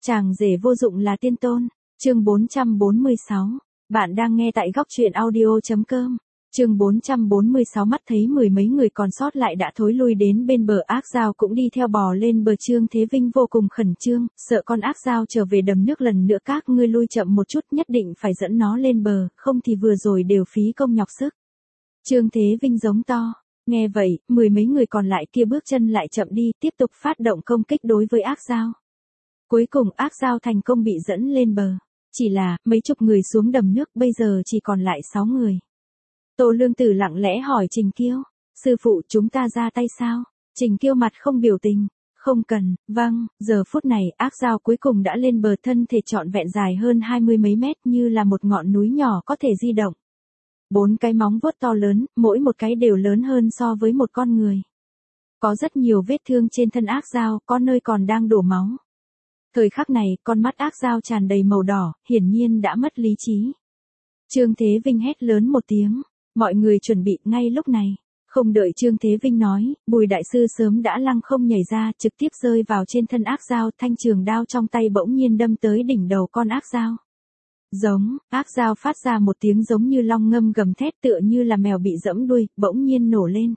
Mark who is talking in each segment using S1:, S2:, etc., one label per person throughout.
S1: Chàng rể vô dụng là tiên tôn. Chương 446. Bạn đang nghe tại góc truyện audio.com. Chương 446. Mắt thấy mười mấy người còn sót lại đã thối lui đến bên bờ, ác dao cũng đi theo bò lên bờ. Trương Thế Vinh vô cùng khẩn trương, sợ con ác dao trở về đầm nước lần nữa. Các ngươi lui chậm một chút, nhất định phải dẫn nó lên bờ, không thì vừa rồi đều phí công nhọc sức. Trương Thế Vinh giống to. Nghe vậy, mười mấy người còn lại kia bước chân lại chậm đi, tiếp tục phát động công kích đối với ác dao. Cuối cùng ác dao thành công bị dẫn lên bờ. Chỉ là, mấy chục người xuống đầm nước, bây giờ chỉ còn lại 6 người. Tô Lương Tử lặng lẽ hỏi Trình Kiêu, sư phụ, chúng ta ra tay sao? Trình Kiêu mặt không biểu tình, không cần. Vâng. Giờ phút này, ác dao cuối cùng đã lên bờ, thân thể trọn vẹn dài hơn 20 mấy mét, như là một ngọn núi nhỏ có thể di động. 4 cái móng vuốt to lớn, mỗi một cái đều lớn hơn so với một con người. Có rất nhiều vết thương trên thân ác dao, có nơi còn đang đổ máu. Thời khắc này, con mắt ác dao tràn đầy màu đỏ, hiển nhiên đã mất lý trí. Trương Thế Vinh hét lớn một tiếng, mọi người chuẩn bị. Ngay lúc này, không đợi Trương Thế Vinh nói, Bùi đại sư sớm đã lăng không nhảy ra, trực tiếp rơi vào trên thân ác dao, thanh trường đao trong tay bỗng nhiên đâm tới đỉnh đầu con ác dao. Giống, ác dao phát ra một tiếng giống như long ngâm gầm thét, tựa như là mèo bị giẫm đuôi, bỗng nhiên nổ lên.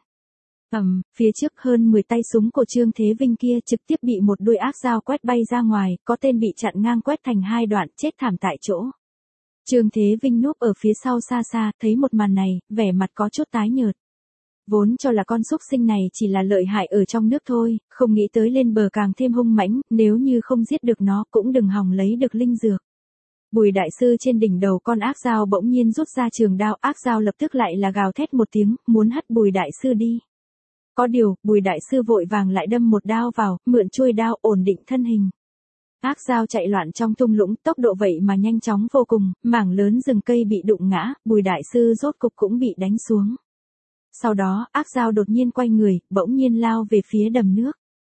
S1: Phía trước hơn 10 tay súng của Trương Thế Vinh kia trực tiếp bị một đuôi ác dao quét bay ra ngoài, có tên bị chặn ngang quét thành 2 đoạn, chết thảm tại chỗ. Trương Thế Vinh núp ở phía sau xa xa, thấy một màn này, vẻ mặt có chút tái nhợt. Vốn cho là con súc sinh này chỉ là lợi hại ở trong nước thôi, không nghĩ tới lên bờ càng thêm hung mãnh, nếu như không giết được nó cũng đừng hòng lấy được linh dược. Bùi đại sư trên đỉnh đầu con ác dao bỗng nhiên rút ra trường đao, ác dao lập tức lại là gào thét một tiếng, muốn hất Bùi đại sư đi. Có điều, Bùi đại sư vội vàng lại đâm một đao vào, mượn chuôi đao ổn định thân hình. Ác dao chạy loạn trong thung lũng, tốc độ vậy mà nhanh chóng vô cùng, mảng lớn rừng cây bị đụng ngã, Bùi đại sư rốt cục cũng bị đánh xuống. Sau đó, ác dao đột nhiên quay người, bỗng nhiên lao về phía đầm nước.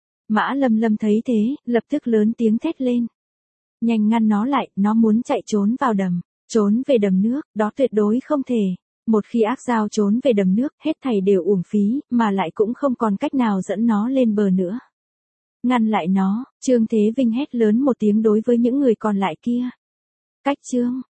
S1: Mã Lâm Lâm thấy thế, lập tức lớn tiếng thét lên. Nhanh ngăn nó lại, nó muốn chạy trốn vào đầm, trốn về đầm nước, đó tuyệt đối không thể. Một khi ác dao trốn về đầm nước, hết thảy đều uổng phí, mà lại cũng không còn cách nào dẫn nó lên bờ nữa. Ngăn lại nó, Trương Thế Vinh hét lớn một tiếng đối với những người còn lại kia. Cách Trương,